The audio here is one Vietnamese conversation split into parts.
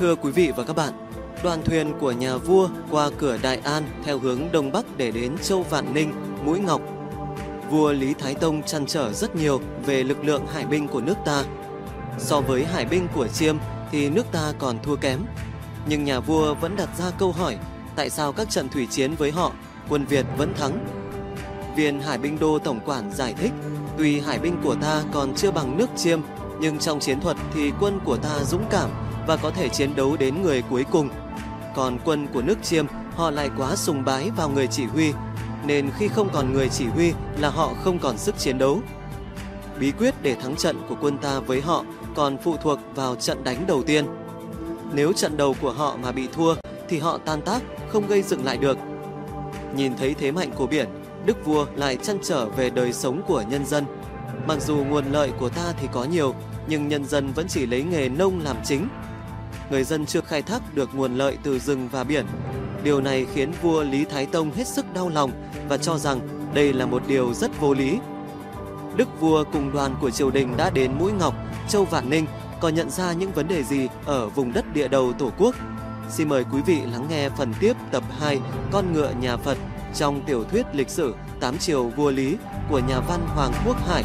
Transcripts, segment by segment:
Thưa quý vị và các bạn, đoàn thuyền của nhà vua qua cửa Đại An theo hướng Đông Bắc để đến Châu Vạn Ninh, Mũi Ngọc. Vua Lý Thái Tông trăn trở rất nhiều về lực lượng hải binh của nước ta. So với hải binh của Chiêm thì nước ta còn thua kém. Nhưng nhà vua vẫn đặt ra câu hỏi tại sao các trận thủy chiến với họ, quân Việt vẫn thắng. Viên Hải binh đô tổng quản giải thích, tuy hải binh của ta còn chưa bằng nước Chiêm, nhưng trong chiến thuật thì quân của ta dũng cảm và có thể chiến đấu đến người cuối cùng. Còn quân của nước Chiêm, họ lại quá sùng bái vào người chỉ huy, nên khi không còn người chỉ huy là họ không còn sức chiến đấu. Bí quyết để thắng trận của quân ta với họ còn phụ thuộc vào trận đánh đầu tiên. Nếu trận đầu của họ mà bị thua thì họ tan tác, không gây dựng lại được. Nhìn thấy thế mạnh của biển, đức vua lại trăn trở về đời sống của nhân dân. Mặc dù nguồn lợi của ta thì có nhiều, nhưng nhân dân vẫn chỉ lấy nghề nông làm chính. Người dân chưa khai thác được nguồn lợi từ rừng và biển. Điều này khiến vua Lý Thái Tông hết sức đau lòng và cho rằng đây là một điều rất vô lý. Đức vua cùng đoàn của triều đình đã đến Mũi Ngọc, Châu Vạn Ninh, có nhận ra những vấn đề gì ở vùng đất địa đầu Tổ quốc? Xin mời quý vị lắng nghe phần tiếp tập 2 Con ngựa nhà Phật trong tiểu thuyết lịch sử 8 triều vua Lý của nhà văn Hoàng Quốc Hải.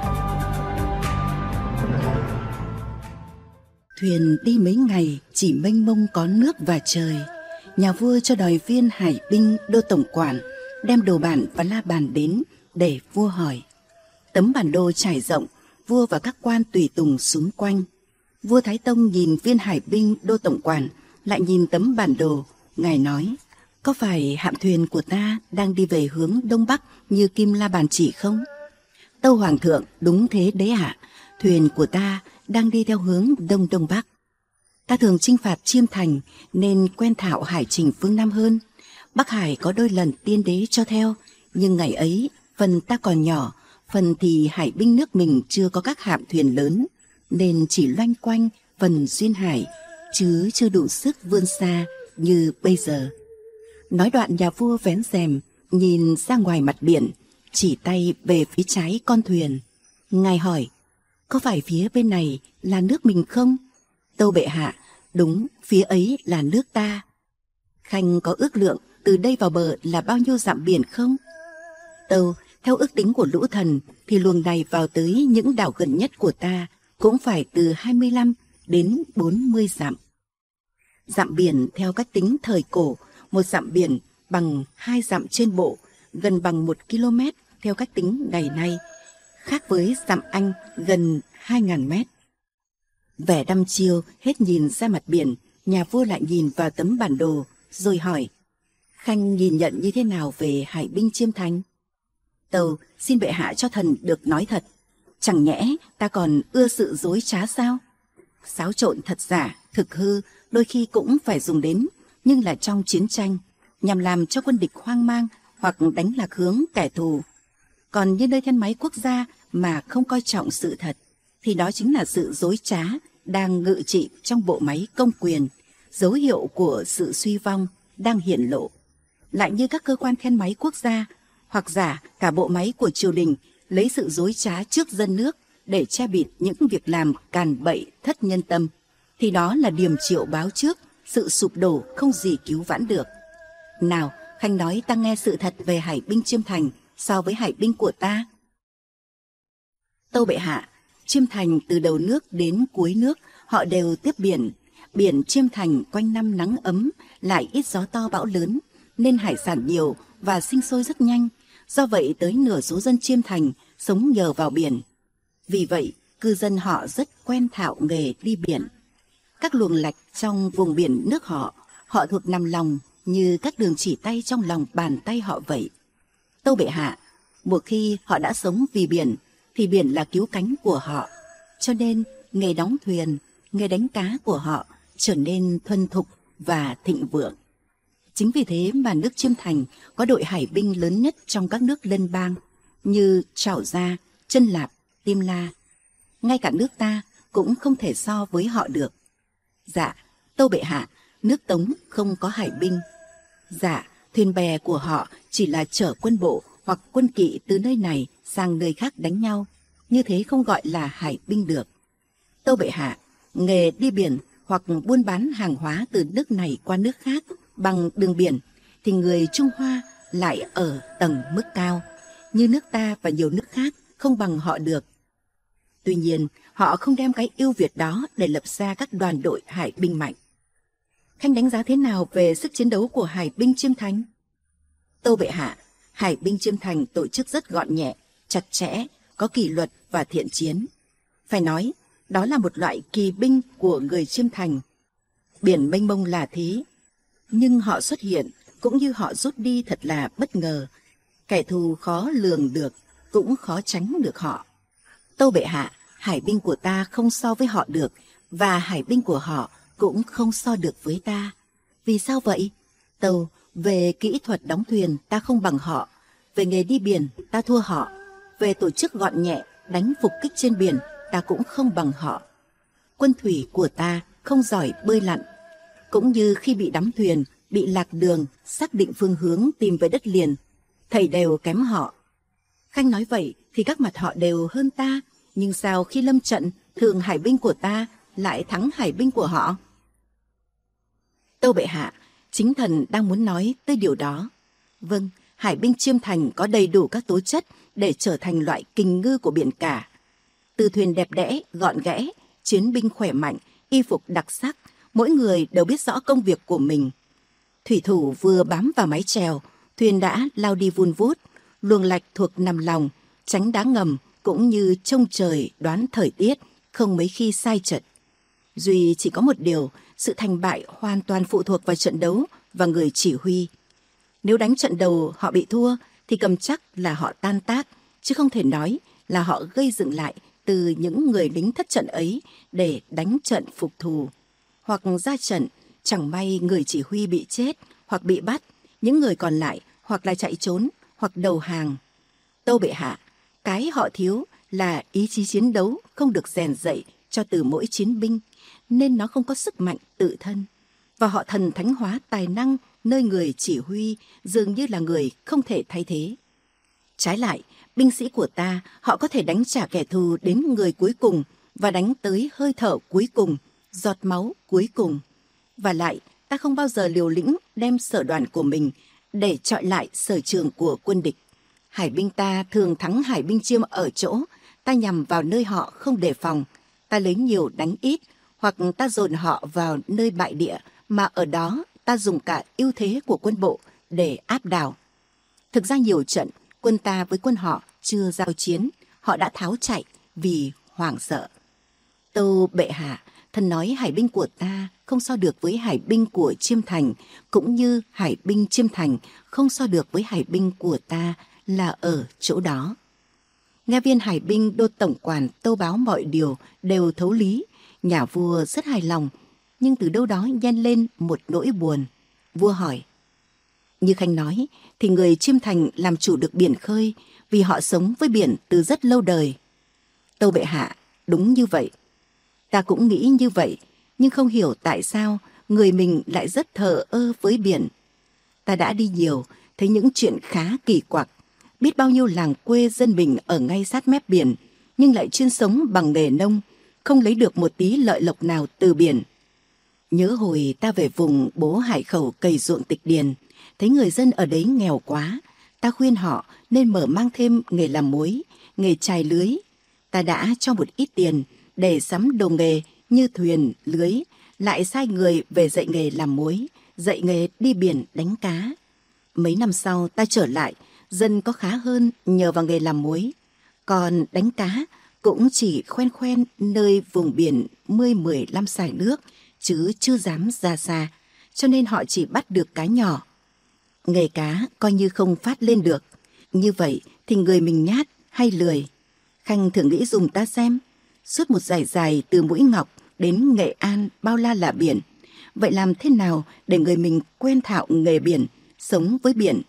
Thuyền đi mấy ngày chỉ mênh mông có nước và trời. Nhà vua cho đòi viên hải binh đô tổng quản đem đồ bản và la bàn đến để vua hỏi. Tấm bản đồ trải rộng, vua và các quan tùy tùng xung quanh. Vua Thái Tông nhìn viên hải binh đô tổng quản, lại nhìn tấm bản đồ. Ngài nói, có phải hạm thuyền của ta đang đi về hướng Đông Bắc như Kim La Bàn chỉ không? Tâu Hoàng thượng, đúng thế đấy ạ. Thuyền của ta đang đi theo hướng Đông Đông Bắc. Ta thường chinh phạt Chiêm Thành nên quen thạo hải trình phương Nam hơn. Bắc Hải có đôi lần tiên đế cho theo, nhưng ngày ấy phần ta còn nhỏ, phần thì hải binh nước mình chưa có các hạm thuyền lớn, nên chỉ loanh quanh phần duyên hải, chứ chưa đủ sức vươn xa như bây giờ. Nói đoạn, nhà vua vén rèm nhìn ra ngoài mặt biển, chỉ tay về phía trái con thuyền. Ngài hỏi, có phải phía bên này là nước mình không? Tâu bệ hạ, đúng, phía ấy là nước ta. Khanh có ước lượng từ đây vào bờ là bao nhiêu dặm biển không? Tâu, theo ước tính của lũ thần thì luồng này vào tới những đảo gần nhất của ta cũng phải từ 25 đến 40 dặm. Dặm biển theo cách tính thời cổ, một dặm biển bằng 2 dặm trên bộ, gần bằng 1 km theo cách tính ngày nay, khác với dặm Anh gần 2.000 mét. Vẻ đăm chiêu hết nhìn ra mặt biển, nhà vua lại nhìn vào tấm bản đồ, rồi hỏi, Khanh nhìn nhận như thế nào về hải binh Chiêm Thành? Tâu, xin bệ hạ cho thần được nói thật. Chẳng nhẽ ta còn ưa sự dối trá sao? Xáo trộn thật giả, thực hư, đôi khi cũng phải dùng đến, nhưng là trong chiến tranh, nhằm làm cho quân địch hoang mang hoặc đánh lạc hướng kẻ thù. Còn như nơi thân máy quốc gia mà không coi trọng sự thật, thì đó chính là sự dối trá đang ngự trị trong bộ máy công quyền, dấu hiệu của sự suy vong đang hiện lộ. Lại như các cơ quan khen máy quốc gia, hoặc giả cả bộ máy của triều đình lấy sự dối trá trước dân nước để che bịt những việc làm càn bậy thất nhân tâm, thì đó là điềm triệu báo trước sự sụp đổ không gì cứu vãn được. Nào, Khanh nói ta nghe sự thật về hải binh Chiêm Thành so với hải binh của ta. Tâu bệ hạ, Chiêm Thành từ đầu nước đến cuối nước họ đều tiếp biển. Biển Chiêm Thành quanh năm nắng ấm, lại ít gió to bão lớn, nên hải sản nhiều và sinh sôi rất nhanh. Do vậy tới nửa số dân Chiêm Thành sống nhờ vào biển. Vì vậy cư dân họ rất quen thạo nghề đi biển. Các luồng lạch trong vùng biển nước họ thuộc nằm lòng như các đường chỉ tay trong lòng bàn tay họ vậy. Tâu bệ hạ, một khi họ đã sống vì biển thì biển là cứu cánh của họ, cho nên nghề đóng thuyền, nghề đánh cá của họ trở nên thuần thục và thịnh vượng. Chính vì thế mà nước Chiêm Thành có đội hải binh lớn nhất trong các nước lân bang như Trảo Gia, Chân Lạp, Tiêm La. Ngay cả nước ta cũng không thể so với họ được. Dạ, tâu bệ hạ, nước Tống không có hải binh. Dạ, thuyền bè của họ chỉ là chở quân bộ hoặc quân kỵ từ nơi này sang nơi khác đánh nhau. Như thế không gọi là hải binh được. Tâu bệ hạ, nghề đi biển hoặc buôn bán hàng hóa từ nước này qua nước khác bằng đường biển, thì người Trung Hoa lại ở tầng mức cao, như nước ta và nhiều nước khác không bằng họ được. Tuy nhiên, họ không đem cái ưu việt đó để lập ra các đoàn đội hải binh mạnh. Khanh đánh giá thế nào về sức chiến đấu của hải binh Chiêm Thành? Tâu bệ hạ, hải binh Chiêm Thành tổ chức rất gọn nhẹ, chặt chẽ, có kỷ luật và thiện chiến. Phải nói, đó là một loại kỳ binh của người Chiêm Thành. Biển mênh mông là thế, nhưng họ xuất hiện cũng như họ rút đi thật là bất ngờ. Kẻ thù khó lường được, cũng khó tránh được họ. Tâu bệ hạ, hải binh của ta không so với họ được, và hải binh của họ cũng không so được với ta. Vì sao vậy? Tâu, về kỹ thuật đóng thuyền ta không bằng họ, về nghề đi biển ta thua họ, về tổ chức gọn nhẹ, đánh phục kích trên biển ta cũng không bằng họ. Quân thủy của ta không giỏi bơi lặn, cũng như khi bị đắm thuyền, bị lạc đường, xác định phương hướng tìm về đất liền, thầy đều kém họ. Khanh nói vậy thì các mặt họ đều hơn ta, nhưng sao khi lâm trận, thường hải binh của ta lại thắng hải binh của họ? Tâu bệ hạ, chính thần đang muốn nói tới điều đó. Vâng, hải binh Chiêm Thành có đầy đủ các tố chất để trở thành loại kình ngư của biển cả. Từ thuyền đẹp đẽ, gọn ghẽ, chiến binh khỏe mạnh, y phục đặc sắc, mỗi người đều biết rõ công việc của mình. Thủy thủ vừa bám vào mái chèo, thuyền đã lao đi vun vút, luồng lạch thuộc nằm lòng, tránh đá ngầm, cũng như trông trời đoán thời tiết, không mấy khi sai chật. Duy chỉ có một điều, sự thành bại hoàn toàn phụ thuộc vào trận đấu và người chỉ huy. Nếu đánh trận đầu họ bị thua, thì cầm chắc là họ tan tác, chứ không thể nói là họ gây dựng lại từ những người lính thất trận ấy để đánh trận phục thù. Hoặc ra trận, chẳng may người chỉ huy bị chết hoặc bị bắt, những người còn lại hoặc là chạy trốn hoặc đầu hàng. Tâu bệ hạ, cái họ thiếu là ý chí chiến đấu không được rèn dạy cho từ mỗi chiến binh, nên nó không có sức mạnh tự thân. Và họ thần thánh hóa tài năng nơi người chỉ huy dường như là người không thể thay thế. Trái lại, binh sĩ của ta, họ có thể đánh trả kẻ thù đến người cuối cùng và đánh tới hơi thở cuối cùng, giọt máu cuối cùng. Và lại, ta không bao giờ liều lĩnh đem sở đoàn của mình để chọi lại sở trường của quân địch. Hải binh ta thường thắng hải binh Chiêm ở chỗ ta nhằm vào nơi họ không đề phòng, ta lấy nhiều đánh ít, hoặc ta dồn họ vào nơi bại địa mà ở đó ta dùng cả ưu thế của quân bộ để áp đảo. Thực ra nhiều trận, quân ta với quân họ chưa giao chiến, họ đã tháo chạy vì hoảng sợ. Tâu bệ hạ, thần nói hải binh của ta không so được với hải binh của Chiêm Thành, cũng như hải binh Chiêm Thành không so được với hải binh của ta là ở chỗ đó. Nghe viên hải binh đô tổng quản tâu báo mọi điều đều thấu lý, nhà vua rất hài lòng, nhưng từ đâu đó nhen lên một nỗi buồn. Vua hỏi, như Khanh nói thì người Chiêm Thành làm chủ được biển khơi vì họ sống với biển từ rất lâu đời. Tâu bệ hạ, đúng như vậy. Ta cũng nghĩ như vậy, nhưng không hiểu tại sao người mình lại rất thờ ơ với biển. Ta đã đi nhiều, thấy những chuyện khá kỳ quặc. Biết bao nhiêu làng quê dân mình ở ngay sát mép biển, nhưng lại chuyên sống bằng nghề nông, không lấy được một tí lợi lộc nào từ biển. Nhớ hồi ta về vùng Bố Hải Khẩu cày ruộng tịch điền, thấy người dân ở đấy nghèo quá, ta khuyên họ nên mở mang thêm nghề làm muối, nghề chài lưới. Ta đã cho một ít tiền để sắm đồ nghề như thuyền, lưới, lại sai người về dạy nghề làm muối, dạy nghề đi biển đánh cá. Mấy năm sau ta trở lại, dân có khá hơn nhờ vào nghề làm muối. Còn đánh cá cũng chỉ khoen khoen nơi vùng biển 10-15 sải nước, chứ chưa dám ra xa, cho nên họ chỉ bắt được cá nhỏ. Nghề cá coi như không phát lên được. Như vậy thì người mình nhát hay lười? Khanh thử nghĩ dùng ta xem. Suốt một dải dài từ Mũi Ngọc đến Nghệ An bao la là biển. Vậy làm thế nào để người mình quen thạo nghề biển, sống với biển?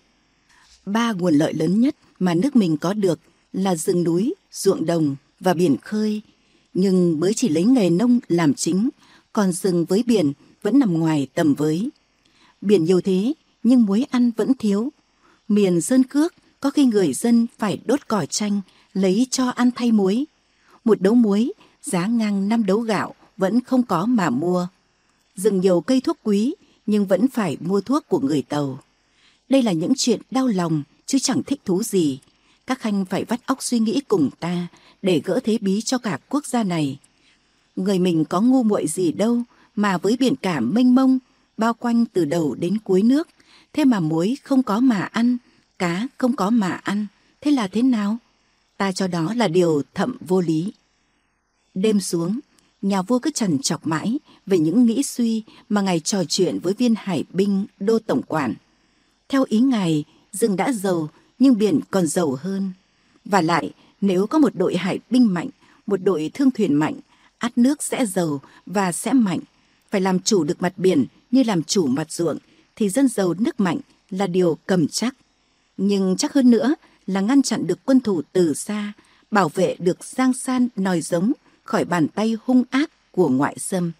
3 nguồn lợi lớn nhất mà nước mình có được là rừng núi, ruộng đồng và biển khơi. Nhưng mới chỉ lấy nghề nông làm chính, còn rừng với biển vẫn nằm ngoài tầm với. Biển nhiều thế, nhưng muối ăn vẫn thiếu. Miền Sơn Cước có khi người dân phải đốt cỏ chanh lấy cho ăn thay muối. Một đấu muối giá ngang 5 đấu gạo vẫn không có mà mua. Rừng nhiều cây thuốc quý, nhưng vẫn phải mua thuốc của người Tàu. Đây là những chuyện đau lòng, chứ chẳng thích thú gì. Các khanh phải vắt óc suy nghĩ cùng ta để gỡ thế bí cho cả quốc gia này. Người mình có ngu muội gì đâu, mà với biển cả mênh mông, bao quanh từ đầu đến cuối nước, thế mà muối không có mà ăn, cá không có mà ăn, thế là thế nào? Ta cho đó là điều thậm vô lý. Đêm xuống, nhà vua cứ trằn trọc mãi về những nghĩ suy mà ngài trò chuyện với viên hải binh đô tổng quản. Theo ý ngài, rừng đã giàu nhưng biển còn giàu hơn. Và lại, nếu có một đội hải binh mạnh, một đội thương thuyền mạnh, ắt nước sẽ giàu và sẽ mạnh. Phải làm chủ được mặt biển như làm chủ mặt ruộng, thì dân giàu nước mạnh là điều cầm chắc. Nhưng chắc hơn nữa là ngăn chặn được quân thù từ xa, bảo vệ được Giang San nòi giống khỏi bàn tay hung ác của ngoại xâm.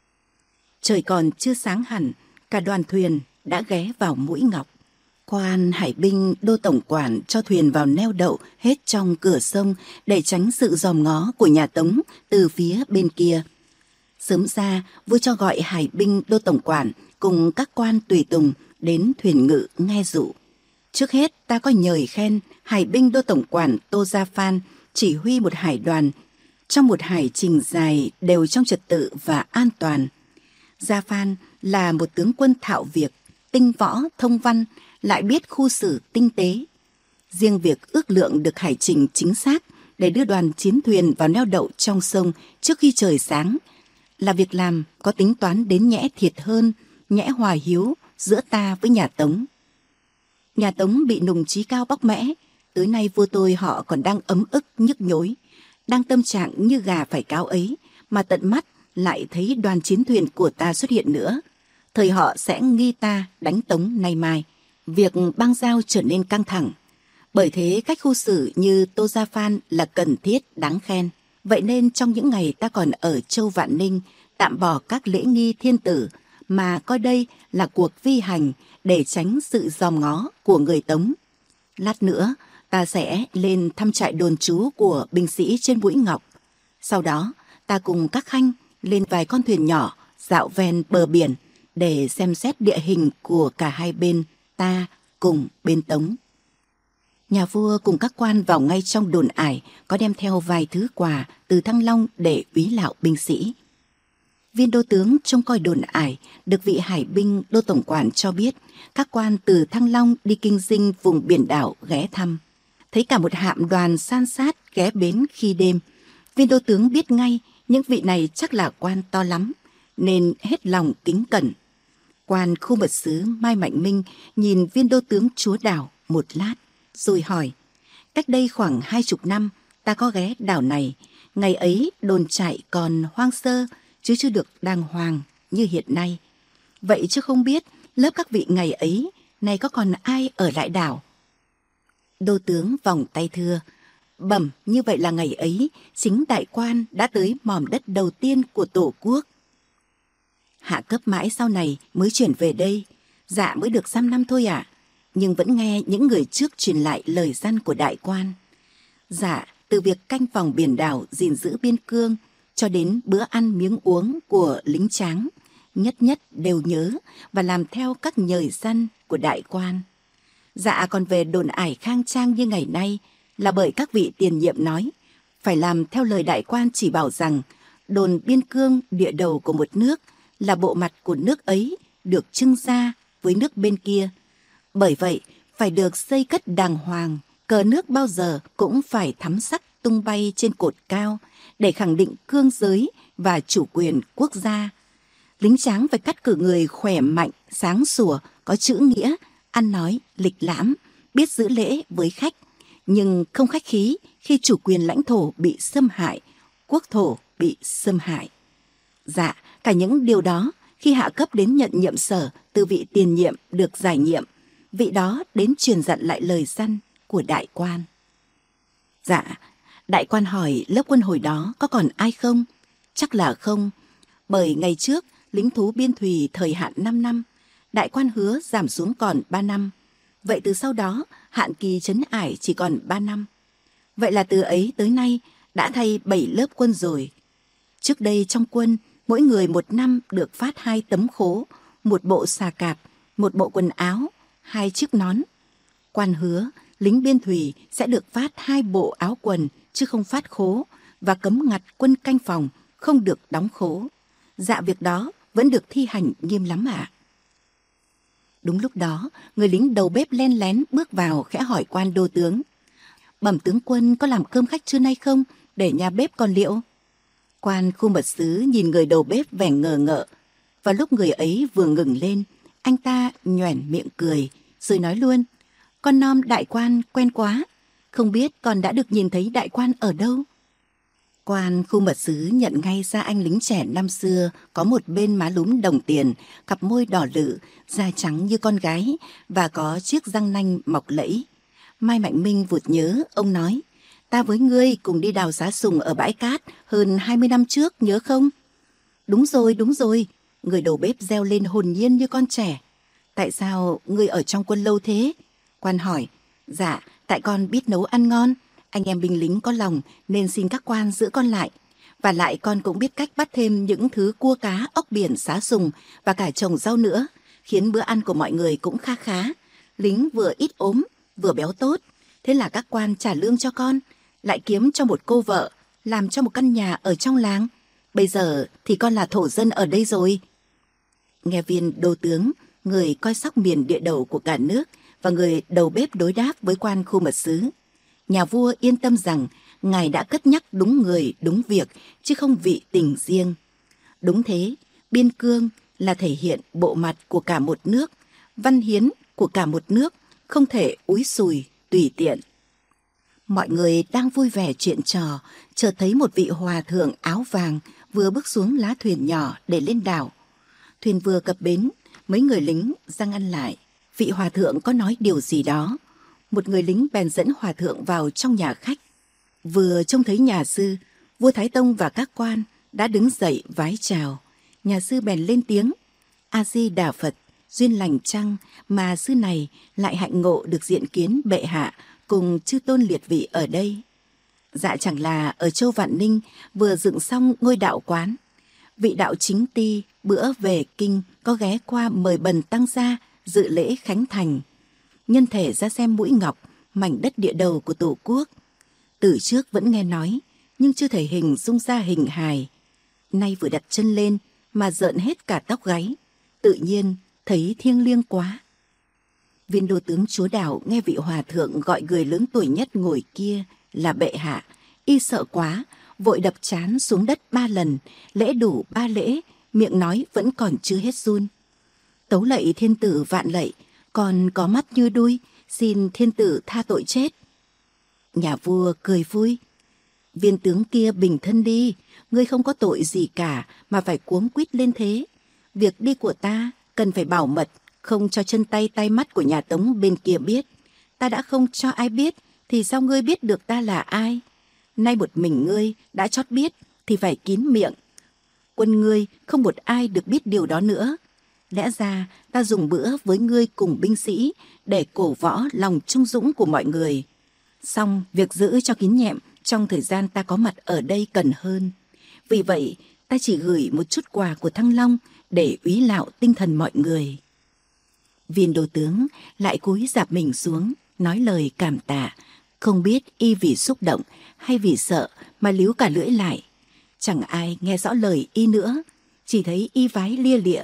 Trời còn chưa sáng hẳn, cả đoàn thuyền đã ghé vào Mũi Ngọc. Quan hải binh đô tổng quản cho thuyền vào neo đậu hết trong cửa sông để tránh sự dòm ngó của nhà Tống từ phía bên kia. Sớm ra, vua cho gọi hải binh đô tổng quản cùng các quan tùy tùng đến thuyền ngự nghe dụ. Trước hết, ta có nhời khen hải binh đô tổng quản Tô Gia Phan chỉ huy một hải đoàn trong một hải trình dài đều trong trật tự và an toàn. Gia Phan là một tướng quân thạo việc, tinh võ, thông văn, lại biết khu xử tinh tế. Riêng việc ước lượng được hải trình chính xác để đưa đoàn chiến thuyền vào neo đậu trong sông trước khi trời sáng là việc làm có tính toán đến nhẽ thiệt hơn, nhẽ hòa hiếu giữa ta với nhà Tống. Nhà Tống bị nùng chí cao bóc mẽ, tới nay vua tôi họ còn đang ấm ức nhức nhối, đang tâm trạng như gà phải cáo ấy, mà tận mắt lại thấy đoàn chiến thuyền của ta xuất hiện nữa. Thời họ sẽ nghi ta đánh Tống nay mai. Việc băng giao trở nên căng thẳng. Bởi thế cách khu xử như Tô Gia Phan là cần thiết đáng khen. Vậy nên trong những ngày ta còn ở Châu Vạn Ninh, tạm bỏ các lễ nghi thiên tử mà coi đây là cuộc vi hành để tránh sự dòm ngó của người Tống. Lát nữa ta sẽ lên thăm trại đồn trú của binh sĩ trên Mũi Ngọc. Sau đó ta cùng các khanh lên vài con thuyền nhỏ dạo ven bờ biển để xem xét địa hình của cả hai bên ta cùng bên Tống. Nhà vua cùng các quan vào ngay trong đồn ải, có đem theo vài thứ quà từ Thăng Long để úy lạo binh sĩ. Viên đô tướng trông coi đồn ải được vị hải binh đô tổng quản cho biết các quan từ Thăng Long đi kinh dinh vùng biển đảo ghé thăm. Thấy cả một hạm đoàn san sát ghé bến khi đêm, viên đô tướng biết ngay những vị này chắc là quan to lắm, nên hết lòng kính cẩn. Quan khu mật sứ Mai Mạnh Minh nhìn viên đô tướng chúa đảo một lát, rồi hỏi: cách đây khoảng 20 năm, ta có ghé đảo này. Ngày ấy đồn trại còn hoang sơ, chứ chưa được đàng hoàng như hiện nay. Vậy chứ không biết lớp các vị ngày ấy, nay có còn ai ở lại đảo? Đô tướng vòng tay thưa: bẩm, như vậy là ngày ấy chính đại quan đã tới mỏm đất đầu tiên của Tổ quốc. Hạ cấp mãi sau này mới chuyển về đây. Dạ mới được 5 năm thôi ạ. Nhưng vẫn nghe những người trước truyền lại lời dặn của đại quan. Dạ, từ việc canh phòng biển đảo gìn giữ biên cương cho đến bữa ăn miếng uống của lính tráng, nhất nhất đều nhớ và làm theo các nhời dặn của đại quan. Dạ còn về đồn ải khang trang như ngày nay là bởi các vị tiền nhiệm nói phải làm theo lời đại quan chỉ bảo rằng đồn biên cương địa đầu của một nước là bộ mặt của nước ấy được trưng ra với nước bên kia. Bởi vậy, phải được xây cất đàng hoàng, cờ nước bao giờ cũng phải thắm sắc tung bay trên cột cao để khẳng định cương giới và chủ quyền quốc gia. Lính tráng phải cắt cử người khỏe mạnh, sáng sủa, có chữ nghĩa, ăn nói, lịch lãm, biết giữ lễ với khách, nhưng không khách khí khi chủ quyền lãnh thổ bị xâm hại, quốc thổ bị xâm hại. Dạ, cả những điều đó khi hạ cấp đến nhận nhiệm sở từ vị tiền nhiệm được giải nhiệm, vị đó đến truyền dặn lại lời dặn của đại quan. Dạ, đại quan hỏi lớp quân hồi đó có còn ai không? Chắc là không, bởi ngày trước lính thú biên thùy thời hạn 5 năm, đại quan hứa giảm xuống còn 3 năm. Vậy từ sau đó hạn kỳ trấn ải chỉ còn 3 năm. Vậy là từ ấy tới nay đã thay 7 lớp quân rồi. Trước đây trong quân Mỗi người một năm được phát 2 tấm khố, một bộ xà cạp, một bộ quần áo, 2 chiếc nón. Quan hứa, lính biên thủy sẽ được phát 2 bộ áo quần chứ không phát khố, và cấm ngặt quân canh phòng không được đóng khố. Dạ việc đó vẫn được thi hành nghiêm lắm ạ. Đúng lúc đó, người lính đầu bếp len lén bước vào khẽ hỏi quan đô tướng: "Bẩm tướng quân, có làm cơm khách trưa nay không, để nhà bếp còn liệu?" Quan khu mật sứ nhìn người đầu bếp vẻ ngờ ngợ. Và lúc người ấy vừa ngừng lên, anh ta nhoẻn miệng cười, rồi nói luôn: "Con nom đại quan quen quá, không biết con đã được nhìn thấy đại quan ở đâu?" Quan khu mật sứ nhận ngay ra anh lính trẻ năm xưa có một bên má lúm đồng tiền, cặp môi đỏ lự, da trắng như con gái và có chiếc răng nanh mọc lẫy. Mai Mạnh Minh vụt nhớ, ông nói: "Ta với ngươi cùng đi đào giá sùng ở bãi cát hơn 20 năm trước, nhớ không?" Đúng rồi, người đầu bếp reo lên hồn nhiên như con trẻ. "Tại sao ngươi ở trong quân lâu thế?" Quan hỏi. "Dạ, tại con biết nấu ăn ngon. Anh em binh lính có lòng nên xin các quan giữ con lại. Và lại con cũng biết cách bắt thêm những thứ cua cá, ốc biển, xá sùng và cả trồng rau nữa, khiến bữa ăn của mọi người cũng khá khá. Lính vừa ít ốm, vừa béo tốt. Thế là các quan trả lương cho con, lại kiếm cho một cô vợ, làm cho một căn nhà ở trong làng. Bây giờ thì con là thổ dân ở đây rồi." Nghe viên đô tướng, người coi sóc miền địa đầu của cả nước, và người đầu bếp đối đáp với quan khu mật sứ, nhà vua yên tâm rằng ngài đã cất nhắc đúng người đúng việc, chứ không vị tình riêng. Đúng thế, biên cương là thể hiện bộ mặt của cả một nước, văn hiến của cả một nước, không thể úi xùi tùy tiện. Mọi người đang vui vẻ chuyện trò, chợt thấy một vị hòa thượng áo vàng vừa bước xuống lá thuyền nhỏ để lên đảo. Thuyền vừa cập bến, mấy người lính ra ngăn lại. Vị hòa thượng có nói điều gì đó. Một người lính bèn dẫn hòa thượng vào trong nhà khách. Vừa trông thấy nhà sư, vua Thái Tông và các quan đã đứng dậy vái chào. Nhà sư bèn lên tiếng: "A Di Đà Phật, duyên lành chăng mà sư này lại hạnh ngộ được diện kiến bệ hạ cùng chư tôn liệt vị ở đây?" "Dạ chẳng là ở châu Vạn Ninh vừa dựng xong ngôi đạo quán. Vị đạo chính ti bữa về kinh có ghé qua mời bần tăng gia dự lễ khánh thành. Nhân thể ra xem Mũi Ngọc, mảnh đất địa đầu của Tổ quốc. Từ trước vẫn nghe nói, nhưng chưa thể hình dung ra hình hài. Nay vừa đặt chân lên mà rợn hết cả tóc gáy, tự nhiên thấy thiêng liêng quá." Viên đô tướng chúa đảo nghe vị hòa thượng gọi người lớn tuổi nhất ngồi kia là bệ hạ, y sợ quá, vội đập trán xuống đất 3 lần, lễ đủ 3 lễ, miệng nói vẫn còn chưa hết run: "Tấu lạy thiên tử vạn lạy, còn có mắt như đuôi, xin thiên tử tha tội chết." Nhà vua cười vui: "Viên tướng kia bình thân đi, ngươi không có tội gì cả mà phải cuống quýt lên thế. Việc đi của ta cần phải bảo mật, không cho chân tay tay mắt của nhà Tống bên kia biết. Ta đã không cho ai biết thì sao ngươi biết được ta là ai? Nay một mình ngươi đã chót biết thì phải kín miệng. Quân ngươi không một ai được biết điều đó nữa. Lẽ ra ta dùng bữa với ngươi cùng binh sĩ để cổ võ lòng trung dũng của mọi người. Song việc giữ cho kín nhẹm trong thời gian ta có mặt ở đây cần hơn. Vì vậy ta chỉ gửi một chút quà của Thăng Long để úy lạo tinh thần mọi người." Viên đô tướng lại cúi rạp mình xuống, nói lời cảm tạ, không biết y vì xúc động hay vì sợ mà líu cả lưỡi lại. Chẳng ai nghe rõ lời y nữa, chỉ thấy y vái lia lịa.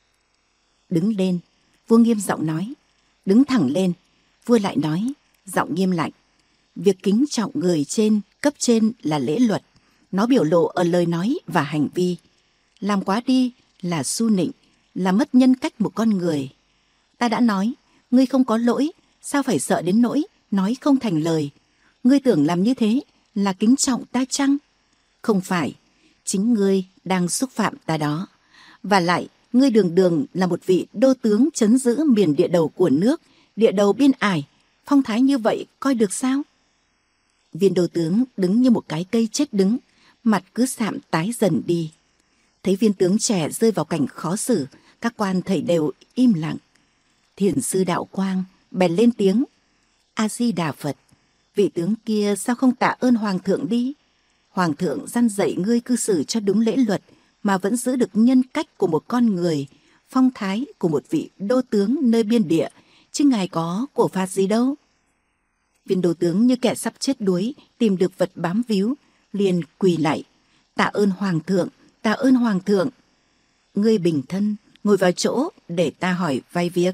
"Đứng lên," vua nghiêm giọng nói. "Đứng thẳng lên," vua lại nói, giọng nghiêm lạnh. "Việc kính trọng người trên, cấp trên là lễ luật. Nó biểu lộ ở lời nói và hành vi. Làm quá đi là su nịnh, là mất nhân cách một con người. Ta đã nói, ngươi không có lỗi, sao phải sợ đến nỗi nói không thành lời? Ngươi tưởng làm như thế là kính trọng ta chăng? Không phải, chính ngươi đang xúc phạm ta đó. Và lại, ngươi đường đường là một vị đô tướng trấn giữ miền địa đầu của nước, địa đầu biên ải, phong thái như vậy coi được sao?" Viên đô tướng đứng như một cái cây chết đứng, mặt cứ sạm tái dần đi. Thấy viên tướng trẻ rơi vào cảnh khó xử, các quan thầy đều im lặng. Thiền sư Đạo Quang bèn lên tiếng: "A Di Đà Phật, vị tướng kia sao không tạ ơn hoàng thượng đi? Hoàng thượng răn dạy ngươi cư xử cho đúng lễ luật, mà vẫn giữ được nhân cách của một con người, phong thái của một vị đô tướng nơi biên địa, chứ ngài có của phạt gì đâu. Viên đô tướng như kẻ sắp chết đuối, tìm được vật bám víu, liền quỳ lạy: tạ ơn hoàng thượng, tạ ơn hoàng thượng. Ngươi bình thân, ngồi vào chỗ để ta hỏi vài việc.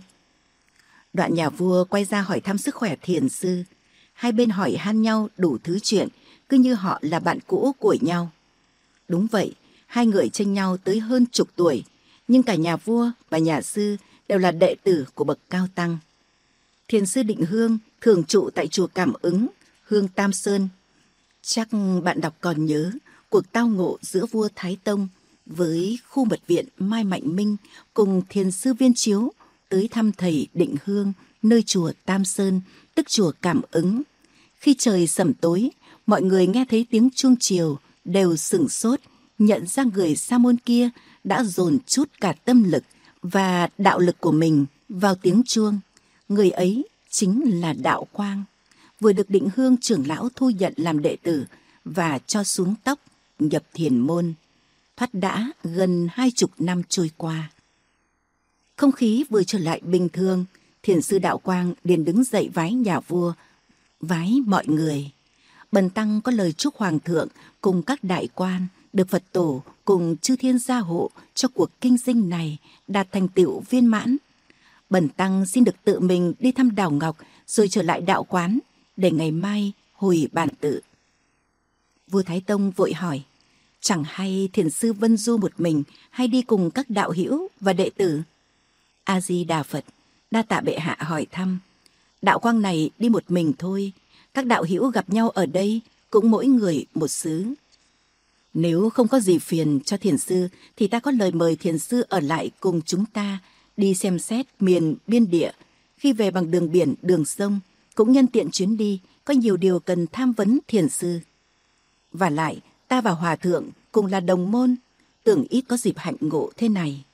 Đoạn nhà vua quay ra hỏi thăm sức khỏe thiền sư. Hai bên hỏi han nhau đủ thứ chuyện, cứ như họ là bạn cũ của nhau. Đúng vậy, hai người chênh nhau tới hơn chục tuổi, nhưng cả nhà vua và nhà sư đều là đệ tử của bậc cao tăng. Thiền sư Định Hương thường trụ tại chùa Cảm Ứng, Hương Tam Sơn. Chắc bạn đọc còn nhớ cuộc tao ngộ giữa vua Thái Tông với khu mật viện Mai Mạnh Minh cùng thiền sư Viên Chiếu tới thăm thầy Định Hương nơi chùa Tam Sơn, tức chùa Cảm Ứng. Khi trời sẩm tối, mọi người nghe thấy tiếng chuông chiều đều sửng sốt, nhận ra người sa môn kia đã dồn chút cả tâm lực và đạo lực của mình vào tiếng chuông. Người ấy chính là Đạo Quang, vừa được Định Hương trưởng lão thu nhận làm đệ tử và cho xuống tóc nhập thiền môn. Thoát đã gần 20 năm trôi qua. Không khí vừa trở lại bình thường, thiền sư Đạo Quang liền đứng dậy vái nhà vua, vái mọi người. Bần tăng có lời chúc hoàng thượng cùng các đại quan được Phật tổ cùng chư thiên gia hộ cho cuộc kinh dinh này đạt thành tựu viên mãn. Bần tăng xin được tự mình đi thăm đảo Ngọc rồi trở lại đạo quán để ngày mai hồi bản tự. Vua Thái Tông vội hỏi: chẳng hay thiền sư vân du một mình hay đi cùng các đạo hữu và đệ tử? A Di Đà Phật, đa tạ bệ hạ hỏi thăm. Đạo Quang này đi một mình thôi, các đạo hữu gặp nhau ở đây cũng mỗi người một xứ. Nếu không có gì phiền cho thiền sư thì ta có lời mời thiền sư ở lại cùng chúng ta đi xem xét miền biên địa. Khi về bằng đường biển, đường sông, cũng nhân tiện chuyến đi, có nhiều điều cần tham vấn thiền sư. Và lại, ta và hòa thượng cùng là đồng môn, tưởng ít có dịp hạnh ngộ thế này.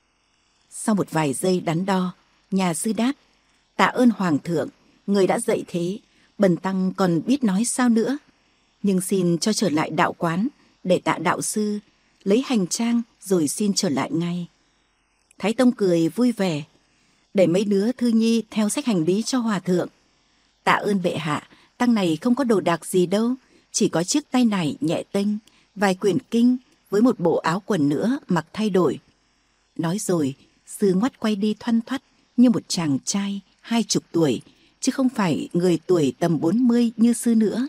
Sau một vài giây đắn đo, nhà sư đáp: tạ ơn hoàng thượng, người đã dạy thế, bần tăng còn biết nói sao nữa. Nhưng xin cho trở lại đạo quán để tạ đạo sư, lấy hành trang rồi xin trở lại ngay. Thái Tông cười vui vẻ: để mấy đứa thư nhi theo sách hành lý cho hòa thượng. Tạ ơn bệ hạ, tăng này không có đồ đạc gì đâu, chỉ có chiếc tay nải nhẹ tênh, vài quyển kinh với một bộ áo quần nữa mặc thay đổi. Nói rồi, sư ngoắt quay đi thoăn thoắt như một chàng trai 20 tuổi, chứ không phải người tuổi tầm 40 như sư nữa.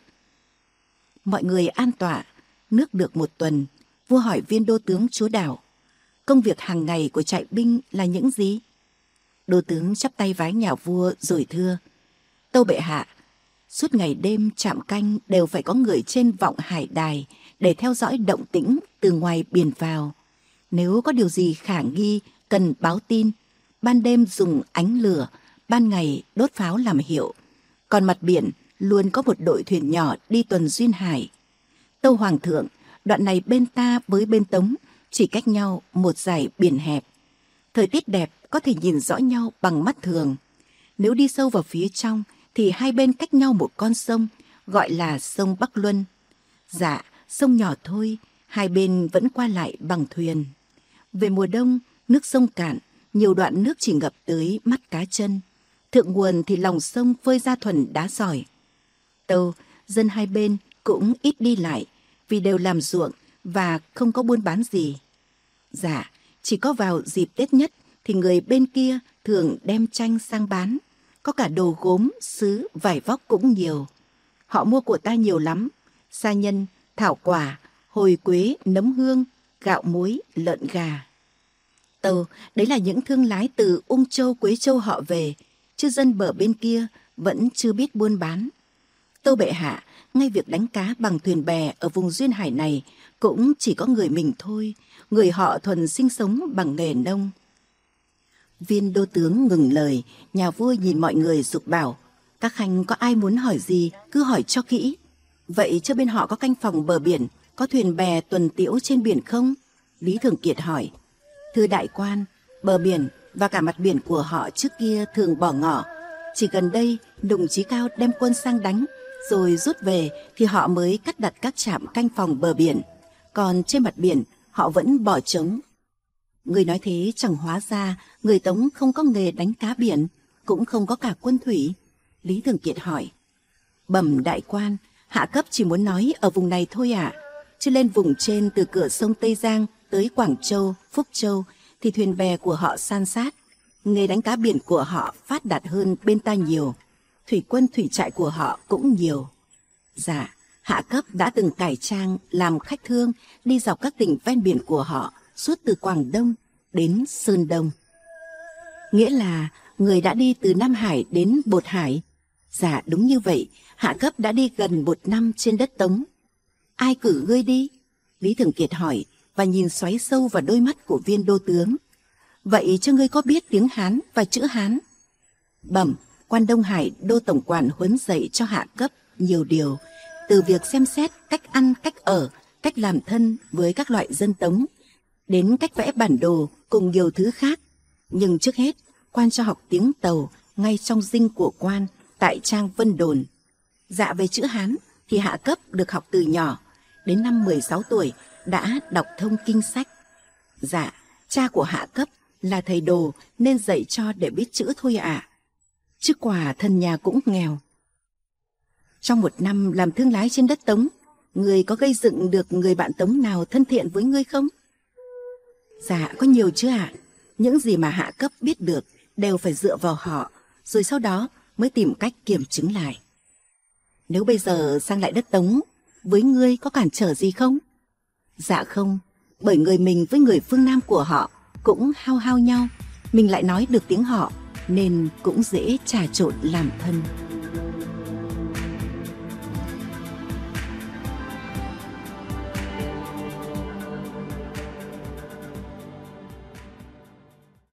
Mọi người an tọa, nước được một tuần, vua hỏi viên đô tướng chúa đảo: công việc hàng ngày của trại binh là những gì? Đô tướng chắp tay vái nhà vua rồi thưa: tâu bệ hạ, suốt ngày đêm trạm canh đều phải có người trên vọng hải đài để theo dõi động tĩnh từ ngoài biển vào. Nếu có điều gì khả nghi cần báo tin, ban đêm dùng ánh lửa, ban ngày đốt pháo làm hiệu. Còn mặt biển luôn có một đội thuyền nhỏ đi tuần duyên hải. Tâu hoàng thượng, đoạn này bên ta với bên Tống chỉ cách nhau một dải biển hẹp. Thời tiết đẹp có thể nhìn rõ nhau bằng mắt thường. Nếu đi sâu vào phía trong thì hai bên cách nhau một con sông, gọi là sông Bắc Luân. Dạ, sông nhỏ thôi, hai bên vẫn qua lại bằng thuyền. Về mùa đông, nước sông cạn, nhiều đoạn nước chỉ ngập tới mắt cá chân. Thượng nguồn thì lòng sông phơi ra thuần đá sỏi. Tâu, dân hai bên cũng ít đi lại, vì đều làm ruộng và không có buôn bán gì. Dạ, chỉ có vào dịp Tết nhất thì người bên kia thường đem tranh sang bán. Có cả đồ gốm, sứ, vải vóc cũng nhiều. Họ mua của ta nhiều lắm: sa nhân, thảo quả, hồi quế, nấm hương, gạo muối, lợn gà. Tâu, đấy là những thương lái từ Ung Châu, Quế Châu họ về, chứ dân bờ bên kia vẫn chưa biết buôn bán. Tâu bệ hạ, ngay việc đánh cá bằng thuyền bè ở vùng duyên hải này cũng chỉ có người mình thôi, người họ thuần sinh sống bằng nghề nông. Viên đô tướng ngừng lời, nhà vua nhìn mọi người giục bảo: các khanh có ai muốn hỏi gì cứ hỏi cho kỹ. Vậy cho bên họ có canh phòng bờ biển, có thuyền bè tuần tiễu trên biển không? Lý Thường Kiệt hỏi. Thưa đại quan, bờ biển và cả mặt biển của họ trước kia thường bỏ ngỏ. Chỉ gần đây đồng chí Cao đem quân sang đánh rồi rút về thì họ mới cắt đặt các trạm canh phòng bờ biển. Còn trên mặt biển họ vẫn bỏ trống. Người nói thế chẳng hóa ra người Tống không có nghề đánh cá biển, cũng không có cả quân thủy. Lý Thường Kiệt hỏi: Bẩm đại quan, hạ cấp chỉ muốn nói ở vùng này thôi ạ. Chứ lên vùng trên từ cửa sông Tây Giang tới Quảng Châu, Phúc Châu thì thuyền bè của họ san sát. Nghề đánh cá biển của họ phát đạt hơn bên ta nhiều. Thủy quân thủy trại của họ cũng nhiều. Dạ, hạ cấp đã từng cải trang làm khách thương đi dọc các tỉnh ven biển của họ suốt từ Quảng Đông đến Sơn Đông. Nghĩa là người đã đi từ Nam Hải đến Bột Hải. Dạ đúng như vậy, hạ cấp đã đi gần 1 năm trên đất Tống. Ai cử ngươi đi? Lý Thường Kiệt hỏi và nhìn xoáy sâu vào đôi mắt của viên đô tướng. Vậy cho ngươi có biết tiếng Hán và chữ Hán? Bẩm, quan Đông Hải đô tổng quản huấn dạy cho hạ cấp nhiều điều, từ việc xem xét cách ăn, cách ở, cách làm thân với các loại dân Tống, đến cách vẽ bản đồ cùng nhiều thứ khác. Nhưng trước hết, quan cho học tiếng Tàu ngay trong dinh của quan tại trang Vân Đồn. Dạ về chữ Hán thì hạ cấp được học từ nhỏ, đến năm 16 tuổi đã đọc thông kinh sách. Dạ, cha của hạ cấp là thầy đồ nên dạy cho để biết chữ thôi ạ. Chứ quả thân nhà cũng nghèo. Trong 1 năm làm thương lái trên đất Tống, người có gây dựng được người bạn Tống nào thân thiện với ngươi không? Dạ có nhiều chứ ạ. Những gì mà hạ cấp biết được đều phải dựa vào họ, rồi sau đó mới tìm cách kiểm chứng lại. Nếu bây giờ sang lại đất Tống, với ngươi có cản trở gì không? Dạ không, bởi người mình với người phương Nam của họ cũng hao hao nhau, mình lại nói được tiếng họ nên cũng dễ trà trộn làm thân.